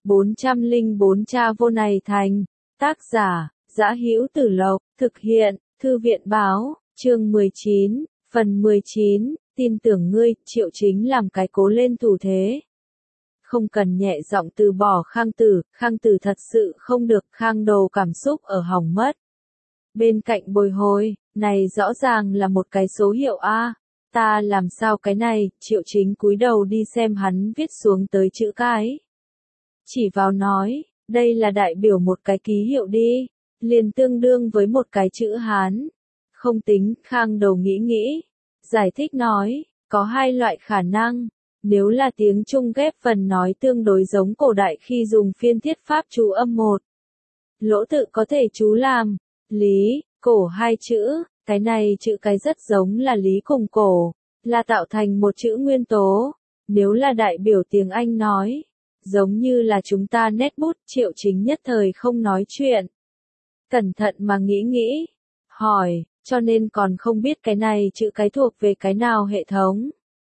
404 Cha vô này thành. Tác giả, Dã Hữu Tử Lộc, thực hiện, Thư viện Báo, chương 19, phần 19, tin tưởng ngươi, Triệu Chính làm cái cố lên thủ thế. Không cần nhẹ giọng từ bỏ Khang Tử thật sự không được, Khang Đồ cảm xúc ở hỏng mất. Bên cạnh bồi hồi, này rõ ràng là một cái số hiệu A, ta làm sao cái này, Triệu Chính cúi đầu đi xem hắn viết xuống tới chữ cái. Chỉ vào nói, đây là đại biểu một cái ký hiệu đi, liền tương đương với một cái chữ Hán. Không tính, Khang Đầu nghĩ, giải thích nói, có hai loại khả năng. Nếu là tiếng Trung ghép phần nói tương đối giống cổ đại khi dùng phiên thiết pháp chú âm một lỗ tự có thể chú làm lý, cổ hai chữ, cái này chữ cái rất giống là lý cùng cổ, là tạo thành một chữ nguyên tố. Nếu là đại biểu tiếng Anh nói, giống như là chúng ta nét bút, Triệu Chính nhất thời không nói chuyện. Cẩn thận mà nghĩ, hỏi, cho nên còn không biết cái này chữ cái thuộc về cái nào hệ thống.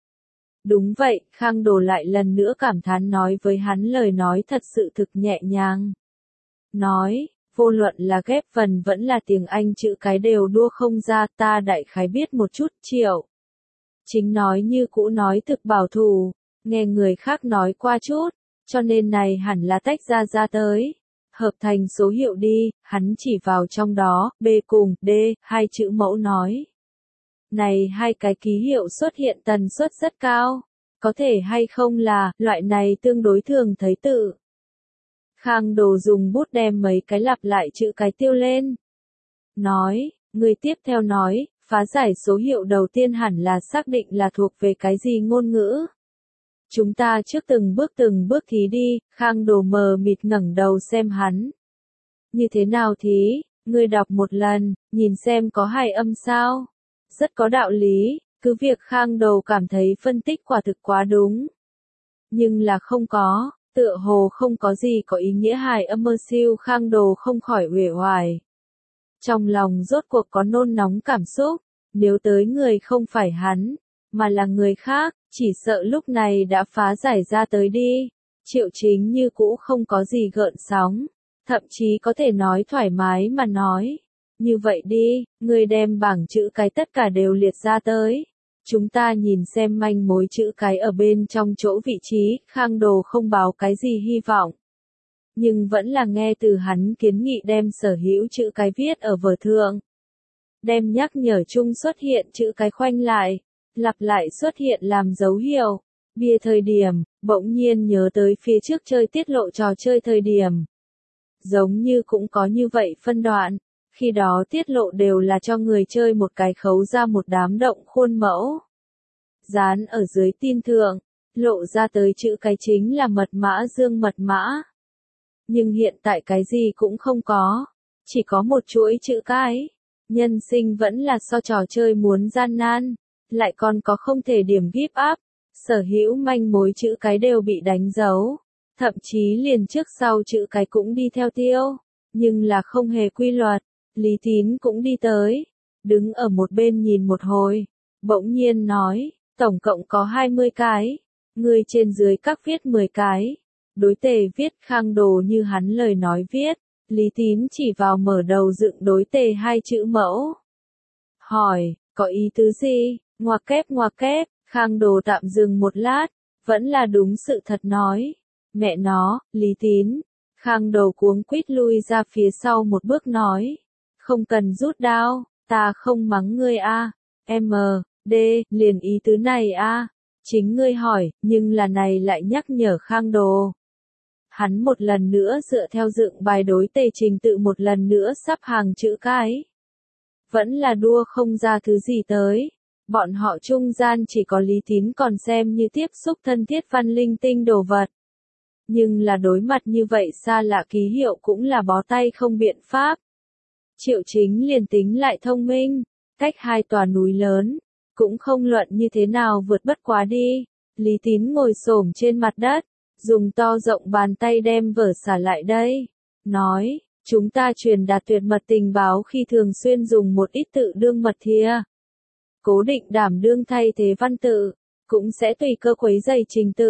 Đúng vậy, Khang Đồ lại lần nữa cảm thán nói với hắn lời nói thật sự thực nhẹ nhàng. Nói, vô luận là ghép phần vẫn là tiếng Anh chữ cái đều đua không ra, ta đại khái biết một chút. Triệu Chính nói như cũ nói thực bảo thủ, nghe người khác nói qua chút, cho nên này hẳn là tách ra tới. Hợp thành số hiệu đi, hắn chỉ vào trong đó, B cùng D, hai chữ mẫu nói. Này hai cái ký hiệu xuất hiện tần suất rất cao, có thể hay không là, loại này tương đối thường thấy tự. Khang Đồ dùng bút đem mấy cái lặp lại chữ cái tiêu lên. Nói, người tiếp theo nói, phá giải số hiệu đầu tiên hẳn là xác định là thuộc về cái gì ngôn ngữ. Chúng ta trước từng bước thí đi, Khang Đồ mờ mịt ngẩng đầu xem hắn. Như thế nào thí, ngươi đọc một lần, nhìn xem có hài âm sao? Rất có đạo lý, cứ việc Khang Đồ cảm thấy phân tích quả thực quá đúng. Nhưng là không có, tựa hồ không có gì có ý nghĩa hài âm mơ siêu, Khang Đồ không khỏi uể oải. Trong lòng rốt cuộc có nôn nóng cảm xúc, nếu tới người không phải hắn, mà là người khác, chỉ sợ lúc này đã phá giải ra tới đi. Triệu Chính như cũ không có gì gợn sóng, thậm chí có thể nói thoải mái mà nói. Như vậy đi, người đem bảng chữ cái tất cả đều liệt ra tới. Chúng ta nhìn xem manh mối chữ cái ở bên trong chỗ vị trí, Khang Đồ không báo cái gì hy vọng. Nhưng vẫn là nghe từ hắn kiến nghị đem sở hữu chữ cái viết ở vở thượng. Đem nhắc nhở chung xuất hiện chữ cái khoanh lại, lặp lại xuất hiện làm dấu hiệu. Bia thời điểm, bỗng nhiên nhớ tới phía trước chơi tiết lộ trò chơi thời điểm. Giống như cũng có như vậy phân đoạn. Khi đó tiết lộ đều là cho người chơi một cái khấu ra một đám động khuôn mẫu. Dán ở dưới tin thượng, lộ ra tới chữ cái chính là mật mã dương mật mã. Nhưng hiện tại cái gì cũng không có, chỉ có một chuỗi chữ cái. Nhân sinh vẫn là so trò chơi muốn gian nan, lại còn có không thể điểm give up. Sở hữu manh mối chữ cái đều bị đánh dấu, thậm chí liền trước sau chữ cái cũng đi theo tiêu, nhưng là không hề quy luật. Lý Tín cũng đi tới, đứng ở một bên nhìn một hồi, bỗng nhiên nói, tổng cộng có 20 cái, người trên dưới các viết 10 cái, đối tề viết. Khang Đồ như hắn lời nói viết, Lý Tín chỉ vào mở đầu dựng đối tề hai chữ mẫu. Hỏi, có ý tứ gì? Ngoặc kép, Khang Đồ tạm dừng một lát, vẫn là đúng sự thật nói. Mẹ nó, Lý Tín. Khang Đồ cuống quýt lui ra phía sau một bước nói. Không cần rút đao, ta không mắng ngươi a. D, liền ý tứ này a. Chính ngươi hỏi, nhưng là này lại nhắc nhở Khang Đồ. Hắn một lần nữa dựa theo dựng bài đối tề trình tự một lần nữa sắp hàng chữ cái. Vẫn là đua không ra thứ gì tới. Bọn họ trung gian chỉ có Lý Tín còn xem như tiếp xúc thân thiết văn linh tinh đồ vật. Nhưng là đối mặt như vậy xa lạ ký hiệu cũng là bó tay không biện pháp. Triệu Chính liền tính lại thông minh, cách hai tòa núi lớn, cũng không luận như thế nào vượt bất quá đi. Lý Tín ngồi xổm trên mặt đất, dùng to rộng bàn tay đem vở xả lại đây. Nói, chúng ta truyền đạt tuyệt mật tình báo khi thường xuyên dùng một ít tự đương mật thìa. Cố định đảm đương thay thế văn tự, cũng sẽ tùy cơ quấy dày trình tự.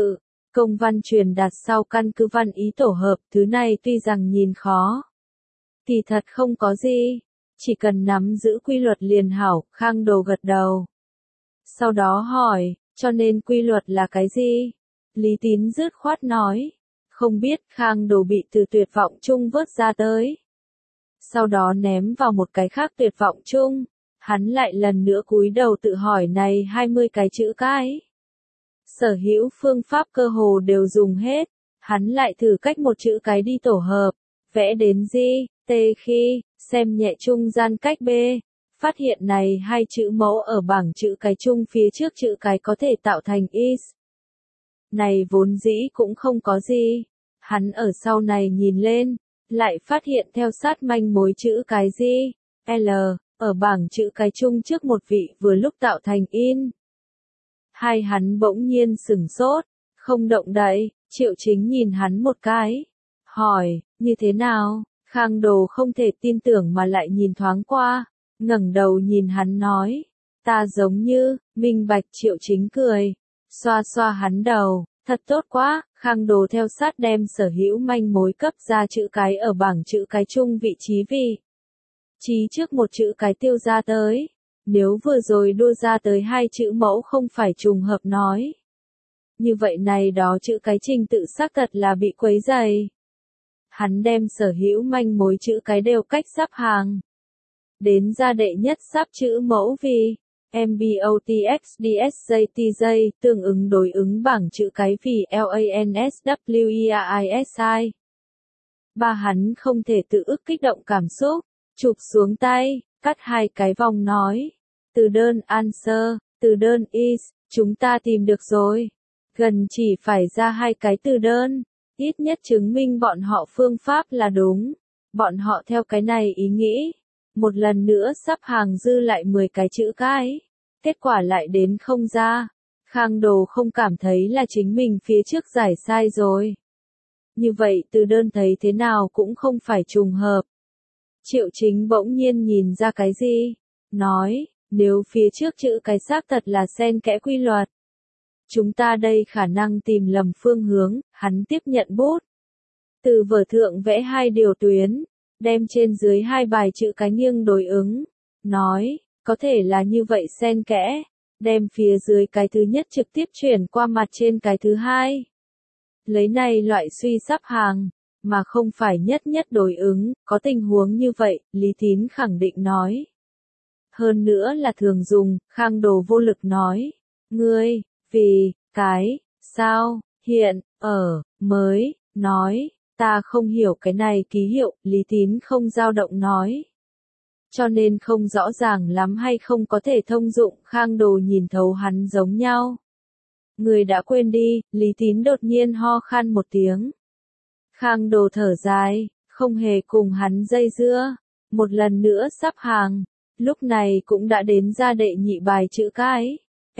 Công văn truyền đạt sau căn cứ văn ý tổ hợp, thứ này tuy rằng nhìn khó, thì thật không có gì, chỉ cần nắm giữ quy luật liền hảo. Khang Đồ gật đầu. Sau đó hỏi, cho nên quy luật là cái gì? Lý Tín dứt khoát nói, không biết. Khang Đồ bị từ tuyệt vọng chung vớt ra tới. Sau đó ném vào một cái khác tuyệt vọng chung, hắn lại lần nữa cúi đầu tự hỏi này 20 cái chữ cái. Sở hữu phương pháp cơ hồ đều dùng hết, hắn lại thử cách một chữ cái đi tổ hợp, vẽ đến gì, t khi, xem nhẹ trung gian cách b, phát hiện này hai chữ mẫu ở bảng chữ cái chung phía trước chữ cái có thể tạo thành is. Này vốn dĩ cũng không có gì, hắn ở sau này nhìn lên, lại phát hiện theo sát manh mối chữ cái gì, l, ở bảng chữ cái chung trước một vị vừa lúc tạo thành in. Hai hắn bỗng nhiên sửng sốt, không động đậy. Triệu Chính nhìn hắn một cái, hỏi, như thế nào? Khang Đồ không thể tin tưởng mà lại nhìn thoáng qua, ngẩng đầu nhìn hắn nói, ta giống như, minh bạch. Triệu Chính cười, xoa xoa hắn đầu, thật tốt quá. Khang Đồ theo sát đem sở hữu manh mối cấp ra chữ cái ở bảng chữ cái chung vị trí trước một chữ cái tiêu ra tới. Nếu vừa rồi đua ra tới hai chữ mẫu không phải trùng hợp nói, như vậy này đó chữ cái trình tự xác thật là bị quấy rầy. Hắn đem sở hữu manh mối chữ cái đều cách sắp hàng. Đến ra đệ nhất sắp chữ mẫu vì MBOTXDSJTJ tương ứng đối ứng bảng chữ cái vì LANSWERISI. Ba hắn không thể tự ức kích động cảm xúc, chụp xuống tay, cắt hai cái vòng nói. Từ đơn answer, từ đơn is, chúng ta tìm được rồi. Gần chỉ phải ra hai cái từ đơn, ít nhất chứng minh bọn họ phương pháp là đúng. Bọn họ theo cái này ý nghĩ, một lần nữa sắp hàng dư lại 10 cái chữ cái. Kết quả lại đến không ra. Khang Đồ không cảm thấy là chính mình phía trước giải sai rồi. Như vậy từ đơn thấy thế nào cũng không phải trùng hợp. Triệu Chính bỗng nhiên nhìn ra cái gì? Nói, nếu phía trước chữ cái xác thật là xen kẽ quy luật, chúng ta đây khả năng tìm lầm phương hướng. Hắn tiếp nhận bút, từ vở thượng vẽ hai điều tuyến, đem trên dưới hai bài chữ cái nghiêng đối ứng. Nói, có thể là như vậy xen kẽ, đem phía dưới cái thứ nhất trực tiếp chuyển qua mặt trên cái thứ hai. Lấy này loại suy sắp hàng, mà không phải nhất nhất đối ứng, có tình huống như vậy, Lý Tín khẳng định nói. Hơn nữa là thường dùng. Khang Đồ vô lực nói, ngươi, vì, cái, sao, hiện, ở, mới, nói, ta không hiểu cái này ký hiệu. Lý Tín không dao động nói. Cho nên không rõ ràng lắm hay không có thể thông dụng. Khang Đồ nhìn thấu hắn giống nhau. Người đã quên đi. Lý Tín đột nhiên ho khan một tiếng. Khang Đồ thở dài, không hề cùng hắn dây dưa. Một lần nữa sắp hàng. Lúc này cũng đã đến ra đệ nhị bài chữ cái.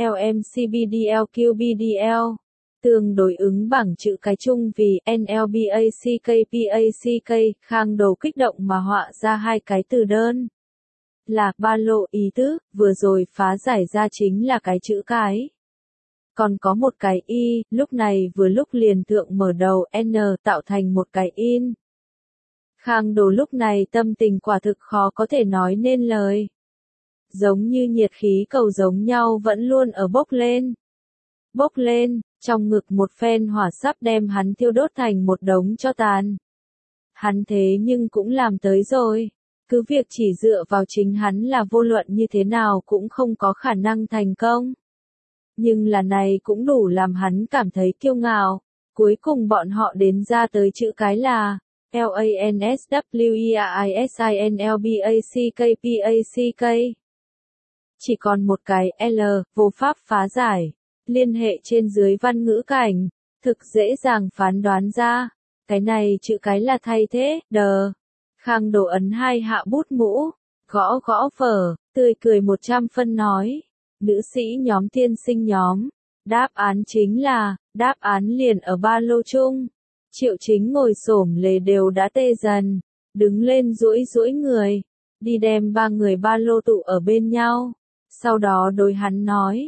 LMCBDLQBDL. Tương đối ứng bảng chữ cái chung vì NLBACKPACK. Khang Đồ kích động mà họa ra hai cái từ đơn. Là ba lô ý tứ, vừa rồi phá giải ra chính là cái chữ cái. Còn có một cái y, lúc này vừa lúc liền thượng mở đầu N tạo thành một cái in. Khang Đồ lúc này tâm tình quả thực khó có thể nói nên lời. Giống như nhiệt khí cầu giống nhau vẫn luôn ở bốc lên. Bốc lên, trong ngực một phen hỏa sắp đem hắn thiêu đốt thành một đống tro tàn. Hắn thế nhưng cũng làm tới rồi. Cứ việc chỉ dựa vào chính hắn là vô luận như thế nào cũng không có khả năng thành công. Nhưng là này cũng đủ làm hắn cảm thấy kiêu ngạo. Cuối cùng bọn họ đến ra tới chữ cái là LANSWERISINLBACKPACK. Chỉ còn một cái L, vô pháp phá giải. Liên hệ trên dưới văn ngữ cảnh, thực dễ dàng phán đoán ra. Cái này chữ cái là thay thế, đờ. Khang Đồ ấn hai hạ bút mũ, gõ gõ vở, tươi cười 100 phân nói. Nữ sĩ nhóm tiên sinh nhóm, đáp án chính là, đáp án liền ở ba lô chung. Triệu Chính ngồi xổm lề đều đã tê dần, đứng lên duỗi duỗi người, đi đem ba người ba lô tụ ở bên nhau. Sau đó đối hắn nói,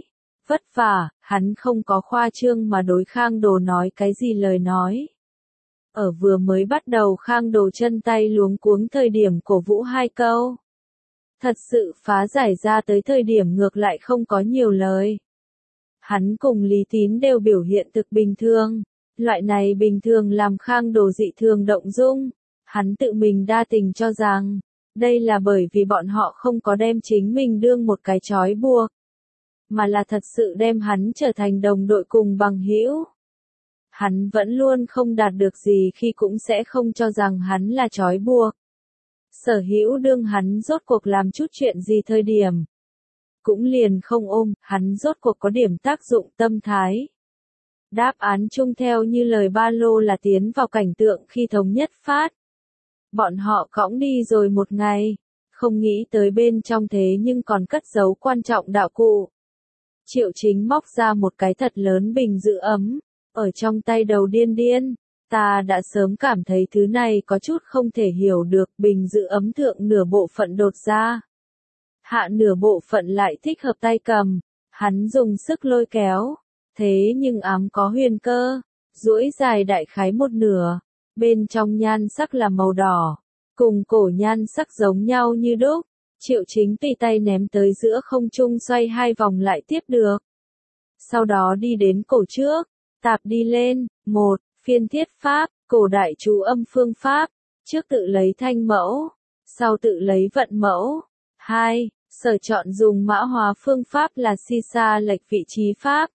vất vả, hắn không có khoa trương mà đối Khang Đồ nói cái gì lời nói. Ở vừa mới bắt đầu Khang Đồ chân tay luống cuống thời điểm cổ vũ 2 câu. Thật sự phá giải ra tới thời điểm ngược lại không có nhiều lời. Hắn cùng Lý Tín đều biểu hiện thực bình thường. Loại này bình thường làm Khang Đồ dị thường động dung. Hắn tự mình đa tình cho rằng, đây là bởi vì bọn họ không có đem chính mình đương một cái trói buộc, mà là thật sự đem hắn trở thành đồng đội cùng bằng hữu. Hắn vẫn luôn không đạt được gì khi cũng sẽ không cho rằng hắn là trói buộc. Sở hữu đương hắn rốt cuộc làm chút chuyện gì thời điểm. Cũng liền không ôm, hắn rốt cuộc có điểm tác dụng tâm thái. Đáp án chung theo như lời ba lô là tiến vào cảnh tượng khi thống nhất phát. Bọn họ cõng đi rồi một ngày, không nghĩ tới bên trong thế nhưng còn cất giấu quan trọng đạo cụ. Triệu Chính móc ra một cái thật lớn bình giữ ấm, ở trong tay đầu điên điên. Ta đã sớm cảm thấy thứ này có chút không thể hiểu được, bình giữ ấm thượng nửa bộ phận đột ra. Hạ nửa bộ phận lại thích hợp tay cầm, hắn dùng sức lôi kéo, thế nhưng ám có huyền cơ, duỗi dài đại khái một nửa, bên trong nhan sắc là màu đỏ, cùng cổ nhan sắc giống nhau như đúc. Triệu Chính tùy tay ném tới giữa không trung xoay 2 vòng lại tiếp được. Sau đó đi đến cổ trước, tạp đi lên, 1. Phiên thiết pháp, cổ đại chú âm phương pháp, trước tự lấy thanh mẫu, sau tự lấy vận mẫu. 2. Sở chọn dùng mã hóa phương pháp là si sa lệch vị trí pháp.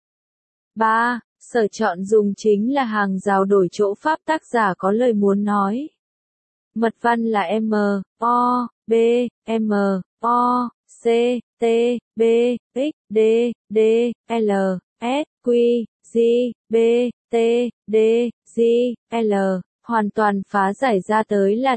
3. Sở chọn dùng chính là hàng rào đổi chỗ pháp, tác giả có lời muốn nói. Mật văn là M, O, B, M, O, C, T, B, X, D, D, L, S, Q, G, B, T, D, G, L. Hoàn toàn phá giải ra tới là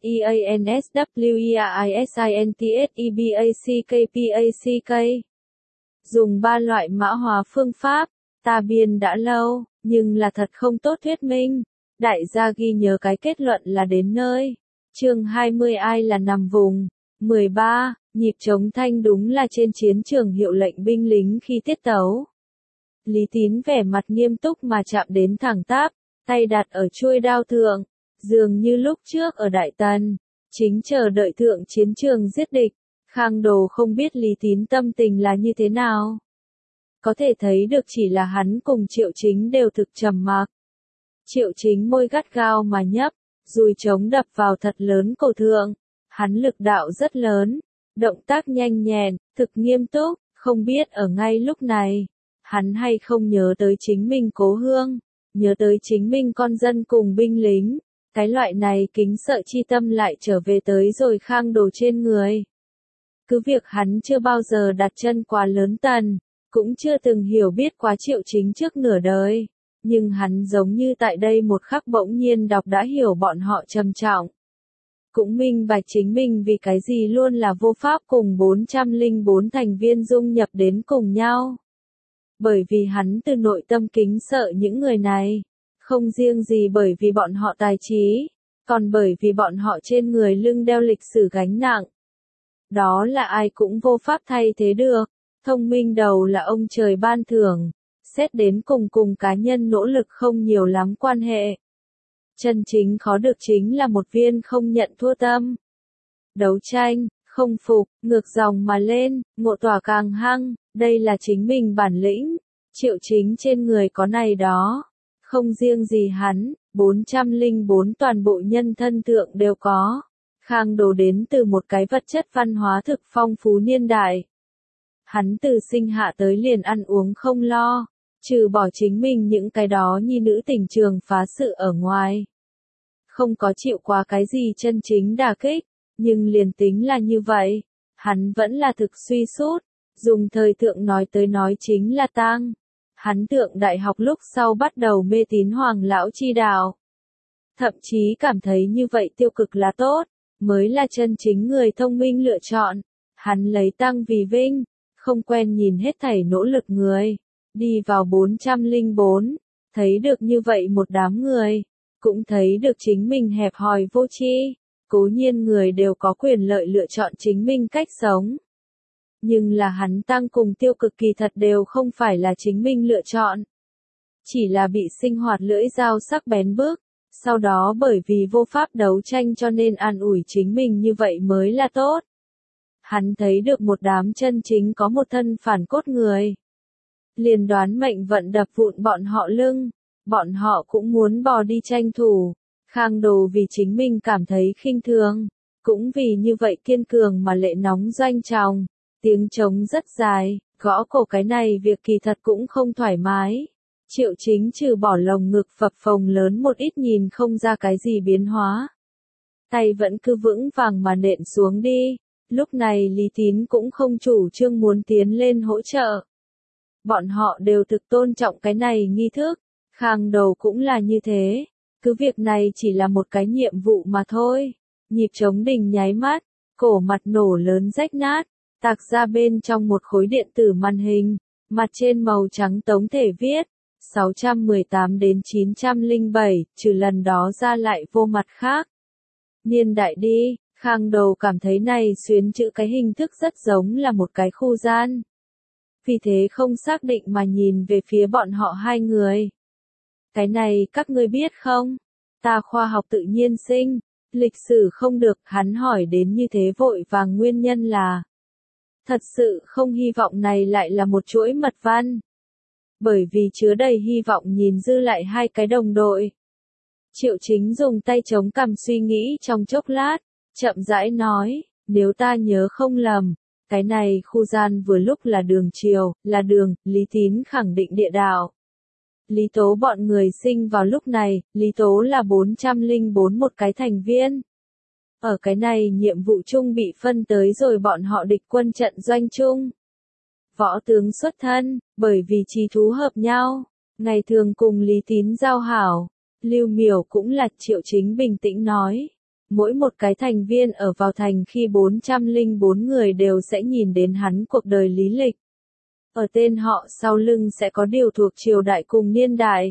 TSEANSWERISINTSEBACKPACK. Dùng 3 loại mã hóa phương pháp, ta biên đã lâu, nhưng là thật không tốt thuyết minh. Đại gia ghi nhớ cái kết luận là đến nơi. Chương 20 ai là nằm vùng. 13. Nhịp trống thanh đúng là trên chiến trường hiệu lệnh binh lính khi tiết tấu. Lý Tín vẻ mặt nghiêm túc mà chạm đến thẳng tắp, tay đặt ở chuôi đao thượng, dường như lúc trước ở Đại Tần, chính chờ đợi thượng chiến trường giết địch. Khang Đồ không biết Lý Tín tâm tình là như thế nào. Có thể thấy được chỉ là hắn cùng Triệu Chính đều thực trầm mặc. Triệu Chính môi gắt gao mà nhấp, dùi trống đập vào thật lớn cổ thượng. Hắn lực đạo rất lớn, động tác nhanh nhẹn, thực nghiêm túc, không biết ở ngay lúc này, hắn hay không nhớ tới chính mình cố hương, nhớ tới chính mình con dân cùng binh lính. Cái loại này kính sợ chi tâm lại trở về tới rồi Khang Đồ trên người. Cứ việc hắn chưa bao giờ đặt chân quá lớn Tần, cũng chưa từng hiểu biết quá Triệu Chính trước nửa đời, nhưng hắn giống như tại đây một khắc bỗng nhiên đọc đã hiểu bọn họ trầm trọng. Cũng minh bạch chính mình vì cái gì luôn là vô pháp cùng 404 thành viên dung nhập đến cùng nhau. Bởi vì hắn từ nội tâm kính sợ những người này, không riêng gì bởi vì bọn họ tài trí, còn bởi vì bọn họ trên người lưng đeo lịch sử gánh nặng. Đó là ai cũng vô pháp thay thế được, thông minh đầu là ông trời ban thưởng, xét đến cùng cá nhân nỗ lực không nhiều lắm quan hệ. Chân chính khó được chính là một viên không nhận thua tâm. Đấu tranh, không phục, ngược dòng mà lên, ngộ tỏa càng hăng, đây là chính mình bản lĩnh. Triệu Chính trên người có này đó. Không riêng gì hắn, 404 toàn bộ nhân thân thượng đều có. Khang Đồ đến từ một cái vật chất văn hóa thực phong phú niên đại. Hắn từ sinh hạ tới liền ăn uống không lo, trừ bỏ chính mình những cái đó nhi nữ tình trường phá sự ở ngoài. Không có chịu qua cái gì chân chính đả kích, nhưng liền tính là như vậy, hắn vẫn là thực suy sút, dùng thời thượng nói tới nói chính là tang. Hắn thượng đại học lúc sau bắt đầu mê tín Hoàng lão chi đạo. Thậm chí cảm thấy như vậy tiêu cực là tốt, mới là chân chính người thông minh lựa chọn. Hắn lấy tăng vì vinh, không quen nhìn hết thảy nỗ lực người. Đi vào 404, thấy được như vậy một đám người, cũng thấy được chính mình hẹp hòi vô tri. Cố nhiên người đều có quyền lợi lựa chọn chính mình cách sống. Nhưng là hắn tăng cùng tiêu cực kỳ thật đều không phải là chính mình lựa chọn. Chỉ là bị sinh hoạt lưỡi dao sắc bén bước, sau đó bởi vì vô pháp đấu tranh cho nên an ủi chính mình như vậy mới là tốt. Hắn thấy được một đám chân chính có một thân phản cốt người. Liền đoán mệnh vận đập vụn bọn họ lưng, bọn họ cũng muốn bò đi tranh thủ. Khang Đồ vì chính mình cảm thấy khinh thường, cũng vì như vậy kiên cường mà lệ nóng doanh tròng, tiếng trống rất dài, gõ cổ cái này việc kỳ thật cũng không thoải mái. Triệu Chính trừ bỏ lồng ngực phập phồng lớn một ít nhìn không ra cái gì biến hóa. Tay vẫn cứ vững vàng mà nện xuống đi, lúc này Lý Tín cũng không chủ trương muốn tiến lên hỗ trợ. Bọn họ đều thực tôn trọng cái này nghi thức, Khang Đầu cũng là như thế, cứ việc này chỉ là một cái nhiệm vụ mà thôi. Nhịp trống đình nháy mắt, cổ mặt nổ lớn rách nát, tạc ra bên trong một khối điện tử màn hình, mặt trên màu trắng tống thể viết 618 đến 907, trừ lần đó ra lại vô mặt khác. Niên đại đi, Khang Đầu cảm thấy này xuyến chữ cái hình thức rất giống là một cái khu gian. Vì thế không xác định mà nhìn về phía bọn họ hai người. Cái này các ngươi biết không? Ta khoa học tự nhiên sinh, lịch sử không được, hắn hỏi đến như thế vội vàng nguyên nhân là. Thật sự không hy vọng này lại là một chuỗi mật văn. Bởi vì chứa đầy hy vọng nhìn dư lại hai cái đồng đội. Triệu Chính dùng tay chống cằm suy nghĩ trong chốc lát, chậm rãi nói, nếu ta nhớ không lầm, cái này khu gian vừa lúc là đường chiều, là đường, Lý Tín khẳng định địa đạo. Lý Tố bọn người sinh vào lúc này, Lý Tố là 404 một cái thành viên. Ở cái này nhiệm vụ chung bị phân tới rồi bọn họ địch quân trận doanh chung. Võ tướng xuất thân, bởi vì trí thú hợp nhau, ngày thường cùng Lý Tín giao hảo. Lưu Miểu cũng là Triệu Chính bình tĩnh nói. Mỗi một cái thành viên ở vào thành khi 404 người đều sẽ nhìn đến hắn cuộc đời lý lịch. Ở tên họ sau lưng sẽ có điều thuộc triều đại cùng niên đại.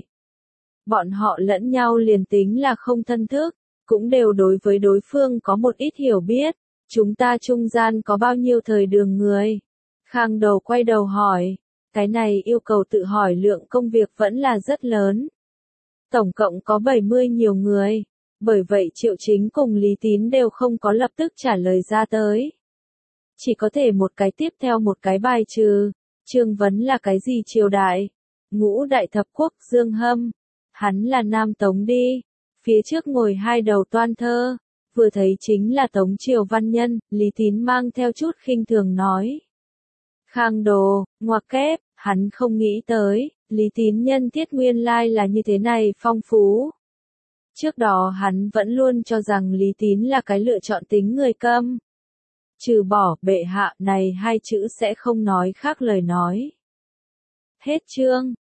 Bọn họ lẫn nhau liền tính là không thân thức, cũng đều đối với đối phương có một ít hiểu biết. Chúng ta trung gian có bao nhiêu thời đường người? Khang Đầu quay đầu hỏi. Cái này yêu cầu tự hỏi lượng công việc vẫn là rất lớn. Tổng cộng có 70 nhiều người. Bởi vậy Triệu Chính cùng Lý Tín đều không có lập tức trả lời ra tới. Chỉ có thể một cái tiếp theo một cái bài trừ. Trương Vấn là cái gì triều đại? Ngũ đại thập quốc Dương Hâm. Hắn là Nam Tống đi. Phía trước ngồi hai đầu toan thơ. Vừa thấy chính là Tống Triều văn nhân, Lý Tín mang theo chút khinh thường nói. Khang Đồ, ngoặc kép, hắn không nghĩ tới, Lý Tín nhân thiết nguyên lai là như thế này phong phú. Trước đó hắn vẫn luôn cho rằng Lý Tín là cái lựa chọn tính người câm. Trừ bỏ bệ hạ này hai chữ sẽ không nói khác lời nói. Hết chương.